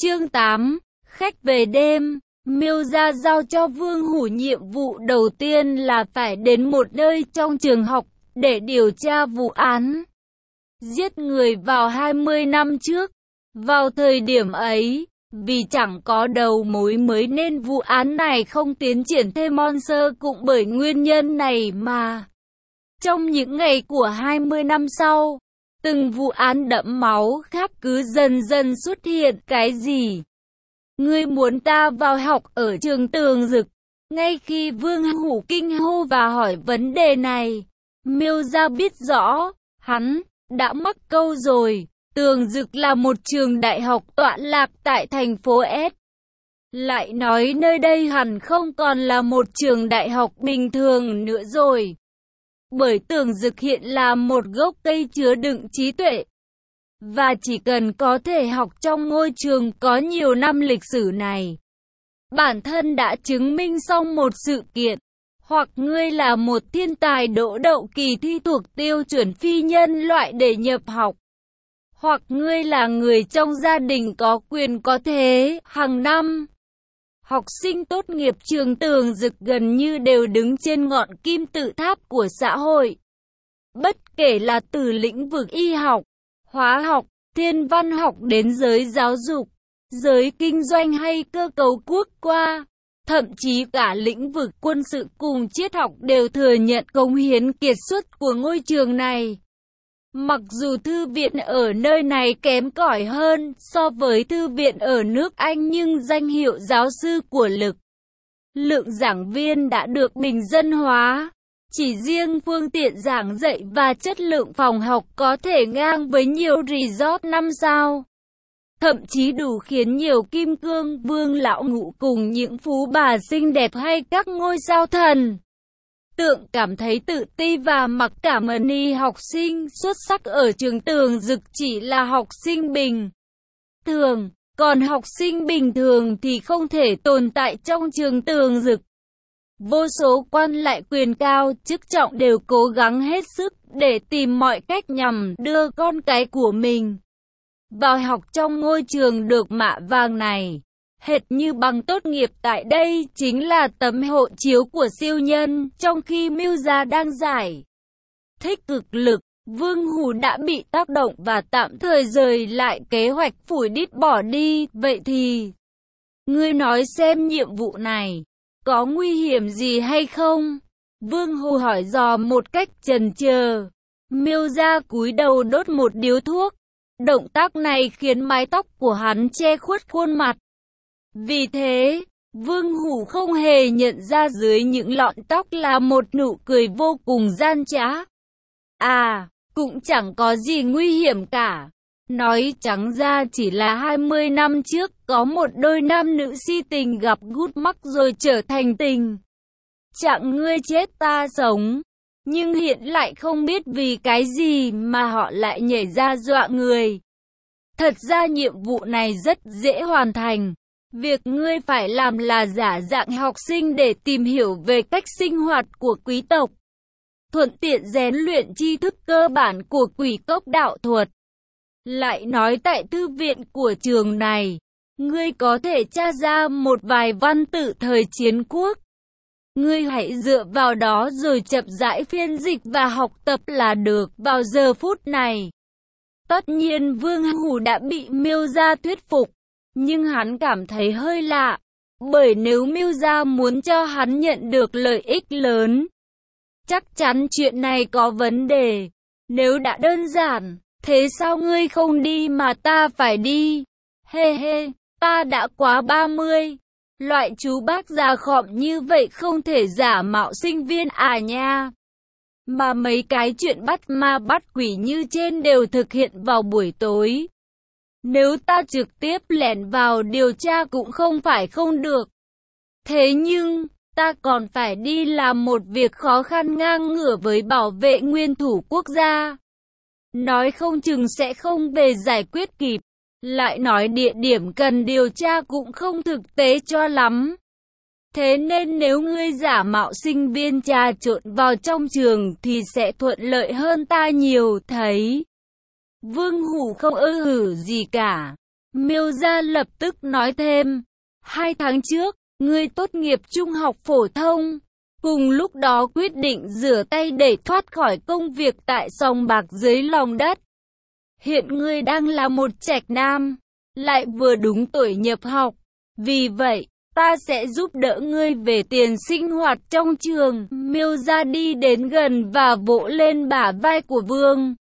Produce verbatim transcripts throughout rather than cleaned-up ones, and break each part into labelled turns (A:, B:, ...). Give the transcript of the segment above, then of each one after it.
A: Chương tám. Khách về đêm. Miêu gia giao cho Vương Hủ nhiệm vụ đầu tiên là phải đến một nơi trong trường học để điều tra vụ án giết người vào hai mươi năm trước. Vào thời điểm ấy, vì chẳng có đầu mối mới nên vụ án này không tiến triển thêm on sơ, cũng bởi nguyên nhân này mà trong những ngày của hai mươi năm sau, từng vụ án đẫm máu khác cứ dần dần xuất hiện. Cái gì? Ngươi muốn ta vào học ở trường Tường Dực? Ngay khi Vương Hủ kinh hô và hỏi vấn đề này, Miêu gia biết rõ, hắn đã mắc câu rồi. Tường Dực là một trường đại học tọa lạc tại thành phố S. Lại nói nơi đây hẳn không còn là một trường đại học bình thường nữa rồi. Bởi Tường Dực hiện là một gốc cây chứa đựng trí tuệ. Và chỉ cần có thể học trong ngôi trường có nhiều năm lịch sử này, bản thân đã chứng minh xong một sự kiện. Hoặc ngươi là một thiên tài đỗ đậu kỳ thi thuộc tiêu chuẩn phi nhân loại để nhập học. Hoặc ngươi là người trong gia đình có quyền có thế. Hàng năm, học sinh tốt nghiệp trường Tường Dực gần như đều đứng trên ngọn kim tự tháp của xã hội. Bất kể là từ lĩnh vực y học, hóa học, thiên văn học đến giới giáo dục, giới kinh doanh hay cơ cấu quốc gia, thậm chí cả lĩnh vực quân sự cùng triết học đều thừa nhận cống hiến kiệt xuất của ngôi trường này. Mặc dù thư viện ở nơi này kém cỏi hơn so với thư viện ở nước Anh, nhưng danh hiệu giáo sư của lực lượng giảng viên đã được bình dân hóa. Chỉ riêng phương tiện giảng dạy và chất lượng phòng học có thể ngang với nhiều resort năm sao. Thậm chí đủ khiến nhiều kim cương vương lão ngũ cùng những phú bà xinh đẹp hay các ngôi sao thần tượng cảm thấy tự ti và mặc cảm. Ni học sinh xuất sắc ở trường Tường Dực chỉ là học sinh bình thường, còn học sinh bình thường thì không thể tồn tại trong trường Tường Dực. Vô số quan lại quyền cao chức trọng đều cố gắng hết sức để tìm mọi cách nhằm đưa con cái của mình vào học trong ngôi trường được mạ vàng này. Hệt như bằng tốt nghiệp tại đây chính là tấm hộ chiếu của siêu nhân. Trong khi Miêu gia đang giải thích cực lực, Vương Hủ đã bị tác động và tạm thời rời lại kế hoạch phủi đít bỏ đi. Vậy thì, ngươi nói xem nhiệm vụ này có nguy hiểm gì hay không? Vương Hủ hỏi dò một cách chần chờ. Miêu gia cúi đầu đốt một điếu thuốc. Động tác này khiến mái tóc của hắn che khuất khuôn mặt. Vì thế, Vương Hủ không hề nhận ra dưới những lọn tóc là một nụ cười vô cùng gian trá. À, cũng chẳng có gì nguy hiểm cả. Nói trắng ra chỉ là hai mươi năm trước có một đôi nam nữ si tình gặp gút mắc rồi trở thành tình trạng ngươi chết ta sống. Nhưng hiện lại không biết vì cái gì mà họ lại nhảy ra dọa người. Thật ra nhiệm vụ này rất dễ hoàn thành. Việc ngươi phải làm là giả dạng học sinh để tìm hiểu về cách sinh hoạt của quý tộc, thuận tiện rèn luyện tri thức cơ bản của quỷ cốc đạo thuật. Lại nói tại thư viện của trường này, ngươi có thể tra ra một vài văn tự thời chiến quốc. Ngươi hãy dựa vào đó rồi chậm rãi phiên dịch và học tập là được. Vào giờ phút này, tất nhiên Vương Hủ đã bị Miêu gia thuyết phục, nhưng hắn cảm thấy hơi lạ, bởi nếu Miêu gia muốn cho hắn nhận được lợi ích lớn, chắc chắn chuyện này có vấn đề. Nếu đã đơn giản, thế sao ngươi không đi mà ta phải đi? Hê hê, ta đã quá ba mươi. Loại chú bác già khọm như vậy không thể giả mạo sinh viên à nha. Mà mấy cái chuyện bắt ma bắt quỷ như trên đều thực hiện vào buổi tối. Nếu ta trực tiếp lẻn vào điều tra cũng không phải không được. Thế nhưng, ta còn phải đi làm một việc khó khăn ngang ngửa với bảo vệ nguyên thủ quốc gia. Nói không chừng sẽ không về giải quyết kịp. Lại nói địa điểm cần điều tra cũng không thực tế cho lắm. Thế nên nếu ngươi giả mạo sinh viên trà trộn vào trong trường thì sẽ thuận lợi hơn ta nhiều. Thấy Vương Hủ không ư hử gì cả, Miêu Gia lập tức nói thêm, hai tháng trước, ngươi tốt nghiệp trung học phổ thông. Cùng lúc đó quyết định rửa tay để thoát khỏi công việc tại sòng bạc dưới lòng đất. Hiện ngươi đang là một trạch nam, lại vừa đúng tuổi nhập học. Vì vậy, ta sẽ giúp đỡ ngươi về tiền sinh hoạt trong trường. Miêu Gia đi đến gần và vỗ lên bả vai của Vương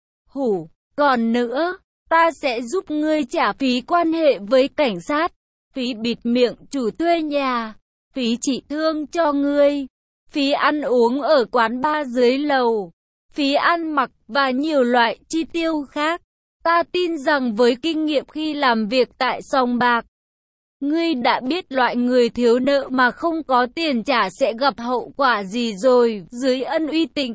A: Hủ. Còn nữa, ta sẽ giúp ngươi trả phí quan hệ với cảnh sát, phí bịt miệng chủ thuê nhà, phí trị thương cho ngươi, phí ăn uống ở quán bar dưới lầu, phí ăn mặc và nhiều loại chi tiêu khác. Ta tin rằng với kinh nghiệm khi làm việc tại sòng bạc, ngươi đã biết loại người thiếu nợ mà không có tiền trả sẽ gặp hậu quả gì rồi. Dưới ân uy tịnh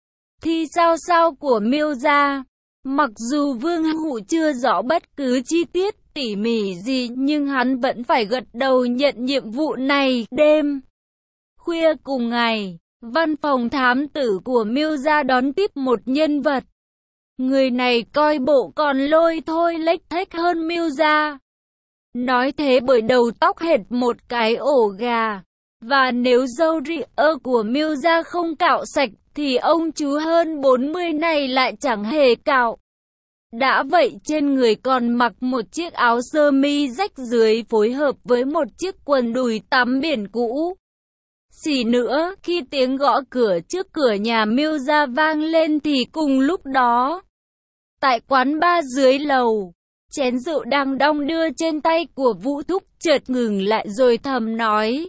A: thì sao sao của Miêu Gia, mặc dù Vương Hủ chưa rõ bất cứ chi tiết tỉ mỉ gì nhưng hắn vẫn phải gật đầu nhận nhiệm vụ này. Đêm khuya cùng ngày, văn phòng thám tử của Miêu Gia đón tiếp một nhân vật. Người này coi bộ còn lôi thôi lếch thếch hơn Miêu Gia. Nói thế bởi đầu tóc hệt một cái ổ gà. Và nếu râu ria của Miêu Gia không cạo sạch thì ông chú hơn bốn mươi này lại chẳng hề cạo. Đã vậy trên người còn mặc một chiếc áo sơ mi rách dưới phối hợp với một chiếc quần đùi tắm biển cũ. Xì nữa, khi tiếng gõ cửa trước cửa nhà Miêu Gia vang lên thì cùng lúc đó, tại quán bar dưới lầu, chén rượu đang đong đưa trên tay của Vũ Thúc chợt ngừng lại rồi thầm nói.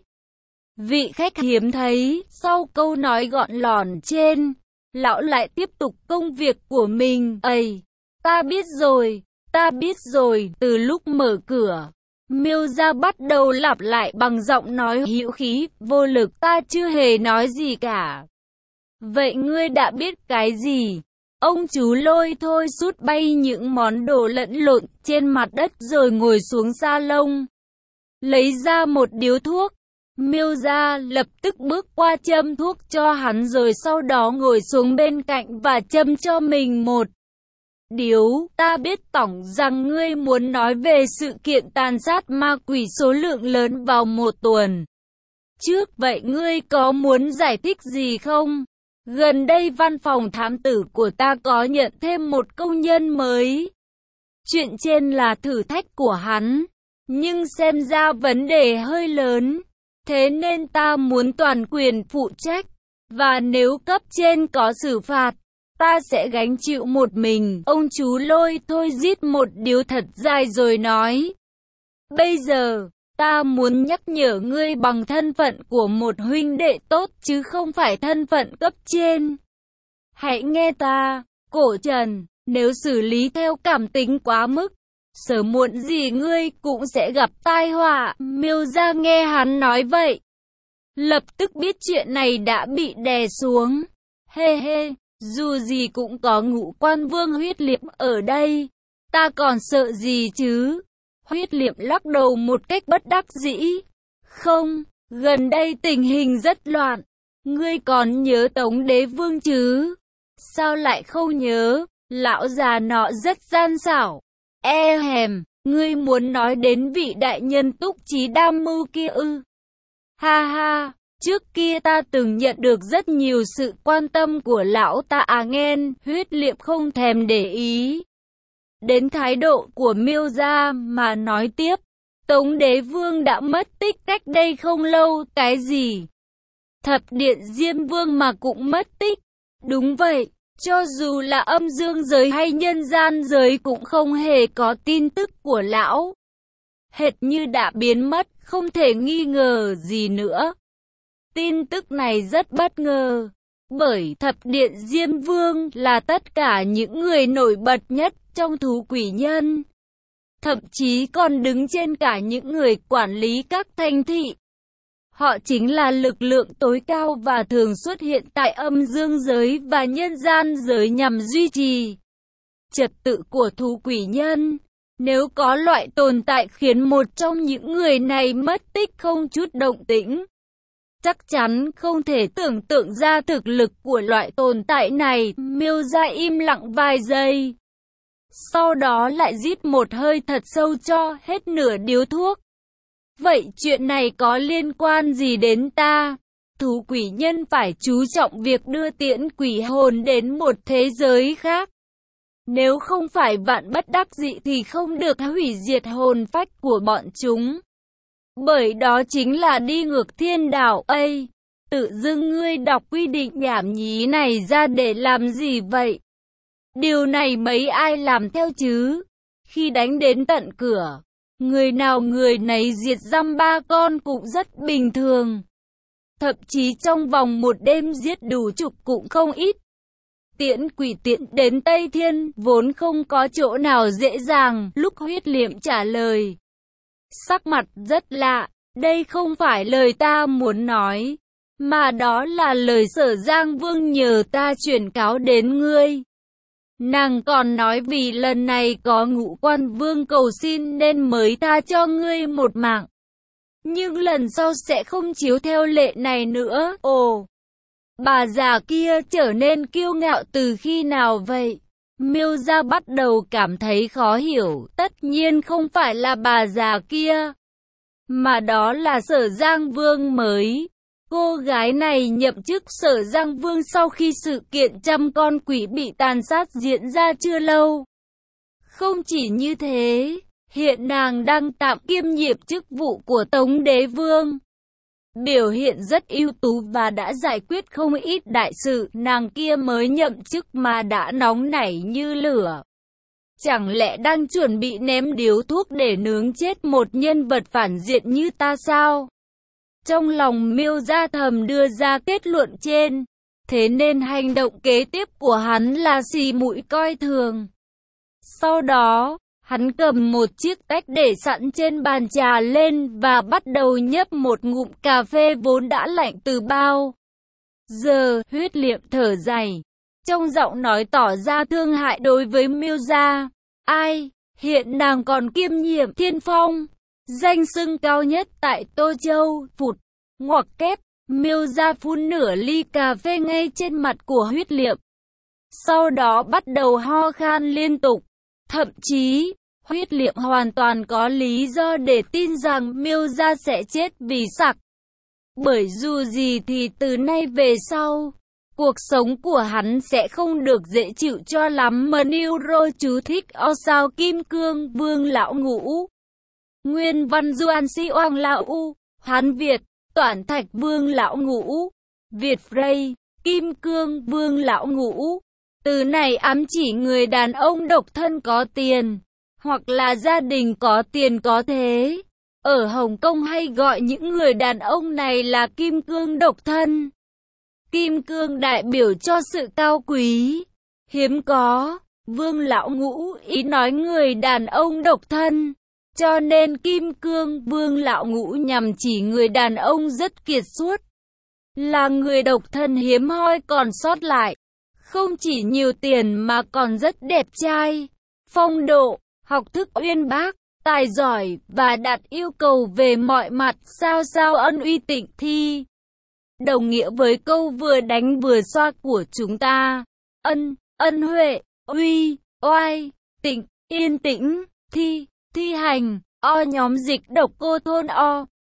A: Vị khách hiếm thấy, sau câu nói gọn lỏn trên, lão lại tiếp tục công việc của mình. Ây, ta biết rồi, ta biết rồi. Từ lúc mở cửa, Miêu Gia bắt đầu lặp lại bằng giọng nói hữu khí, vô lực. Ta chưa hề nói gì cả. Vậy ngươi đã biết cái gì? Ông chú lôi thôi sút bay những món đồ lẫn lộn trên mặt đất rồi ngồi xuống salon, lấy ra một điếu thuốc. Miêu Gia lập tức bước qua châm thuốc cho hắn rồi sau đó ngồi xuống bên cạnh và châm cho mình một điếu. Ta biết tổng rằng ngươi muốn nói về sự kiện tàn sát ma quỷ số lượng lớn vào một tuần trước, vậy ngươi có muốn giải thích gì không? Gần đây văn phòng thám tử của ta có nhận thêm một công nhân mới. Chuyện trên là thử thách của hắn, nhưng xem ra vấn đề hơi lớn. Thế nên ta muốn toàn quyền phụ trách, và nếu cấp trên có xử phạt, ta sẽ gánh chịu một mình. Ông chú lôi thôi rít một điếu thật dài rồi nói. Bây giờ, ta muốn nhắc nhở ngươi bằng thân phận của một huynh đệ tốt chứ không phải thân phận cấp trên. Hãy nghe ta, Cổ Trần, nếu xử lý theo cảm tính quá mức, sớm muộn gì ngươi cũng sẽ gặp tai họa. Miêu Gia nghe hắn nói vậy, lập tức biết chuyện này đã bị đè xuống. Hê hê, dù gì cũng có Ngũ Quan Vương Huyết Liệm ở đây, ta còn sợ gì chứ? Huyết Liệm lắc đầu một cách bất đắc dĩ. Không, gần đây tình hình rất loạn. Ngươi còn nhớ Tống Đế Vương chứ? Sao lại không nhớ? Lão già nọ rất gian xảo. E hèm, ngươi muốn nói đến vị đại nhân Túc Trí Đam Mưu kia ư? Ha ha, trước kia ta từng nhận được rất nhiều sự quan tâm của lão ta à nghen. Huyết Liệm không thèm để ý đến thái độ của Miêu Gia mà nói tiếp. Tống Đế Vương đã mất tích cách đây không lâu. Cái gì? Thập điện Diêm Vương mà cũng mất tích? Đúng vậy, cho dù là âm dương giới hay nhân gian giới cũng không hề có tin tức của lão. Hệt như đã biến mất, không thể nghi ngờ gì nữa. Tin tức này rất bất ngờ, bởi thập điện Diêm Vương là tất cả những người nổi bật nhất trong thú quỷ nhân, thậm chí còn đứng trên cả những người quản lý các thành thị. Họ chính là lực lượng tối cao và thường xuất hiện tại âm dương giới và nhân gian giới nhằm duy trì trật tự của thú quỷ nhân. Nếu có loại tồn tại khiến một trong những người này mất tích không chút động tĩnh, chắc chắn không thể tưởng tượng ra thực lực của loại tồn tại này. Miêu Gia im lặng vài giây, Sau đó lại rít một hơi thật sâu cho hết nửa điếu thuốc. Vậy chuyện này có liên quan gì đến ta? Thú quỷ nhân phải chú trọng việc đưa tiễn quỷ hồn đến một thế giới khác. Nếu không phải vạn bất đắc dĩ thì không được hủy diệt hồn phách của bọn chúng. Bởi đó chính là đi ngược thiên đạo ấy. Tự dưng ngươi đọc quy định nhảm nhí này ra để làm gì vậy? Điều này mấy ai làm theo chứ? Khi đánh đến tận cửa, người nào người nấy diệt dăm ba con cũng rất bình thường. Thậm chí trong vòng một đêm giết đủ chục cũng không ít. Tiễn quỷ tiễn đến Tây Thiên vốn không có chỗ nào dễ dàng, lúc Huyết Liệm trả lời. Sắc mặt rất lạ, đây không phải lời ta muốn nói, mà đó là lời Sở Giang Vương nhờ ta chuyển cáo đến ngươi. Nàng còn nói vì lần này có Ngũ Quan Vương cầu xin nên mới tha cho ngươi một mạng. Nhưng lần sau sẽ không chiếu theo lệ này nữa. Ồ, bà già kia trở nên kiêu ngạo từ khi nào vậy? Miêu Gia bắt đầu cảm thấy khó hiểu, tất nhiên không phải là bà già kia, mà đó là Sở Giang Vương mới. Cô gái này nhậm chức Sở Giang Vương sau khi sự kiện trăm con quỷ bị tàn sát diễn ra chưa lâu. Không chỉ như thế, hiện nàng đang tạm kiêm nhiệm chức vụ của Tống Đế Vương. Biểu hiện rất ưu tú và đã giải quyết không ít đại sự, nàng kia mới nhậm chức mà đã nóng nảy như lửa. Chẳng lẽ đang chuẩn bị ném điếu thuốc để nướng chết một nhân vật phản diện như ta sao? Trong lòng Miêu Gia thầm đưa ra kết luận trên, thế nên hành động kế tiếp của hắn là xì mũi coi thường. Sau đó, hắn cầm một chiếc tách để sẵn trên bàn trà lên và bắt đầu nhấp một ngụm cà phê vốn đã lạnh từ bao giờ. Huyết Liệm thở dài, trong giọng nói tỏ ra thương hại đối với Miêu Gia. Ai, hiện nàng còn kiêm nhiệm Thiên Phong, danh xưng cao nhất tại Tô Châu. Phụt, ngoặc kép, Miêu Gia phun nửa ly cà phê ngay trên mặt của Huyết Liệm. Sau đó bắt đầu ho khan liên tục. Thậm chí, Huyết Liệm hoàn toàn có lý do để tin rằng Miêu Gia sẽ chết vì sặc. Bởi dù gì thì từ nay về sau, cuộc sống của hắn sẽ không được dễ chịu cho lắm. Mà Neuro chú thích o sao Kim Cương Vương Lão Ngũ. Nguyên văn Doan Si Oang Lão U, Hán Việt, Toản Thạch Vương Lão Ngũ, Việt Frey, Kim Cương Vương Lão Ngũ. Từ này ám chỉ người đàn ông độc thân có tiền, hoặc là gia đình có tiền có thế. Ở Hồng Kông hay gọi những người đàn ông này là kim cương độc thân. Kim cương đại biểu cho sự cao quý, hiếm có. Vương Lão Ngũ ý nói người đàn ông độc thân, cho nên Kim Cương Vương Lão Ngũ nhằm chỉ người đàn ông rất kiệt xuất, là người độc thân hiếm hoi còn sót lại. Không chỉ nhiều tiền mà còn rất đẹp trai, phong độ, học thức uyên bác, tài giỏi và đạt yêu cầu về mọi mặt sao sao ân uy tịnh thi. Đồng nghĩa với câu vừa đánh vừa xoa của chúng ta. Ân, ân huệ, uy, oai, tịnh, yên tĩnh, thi, thi hành, o nhóm dịch độc cô thôn o.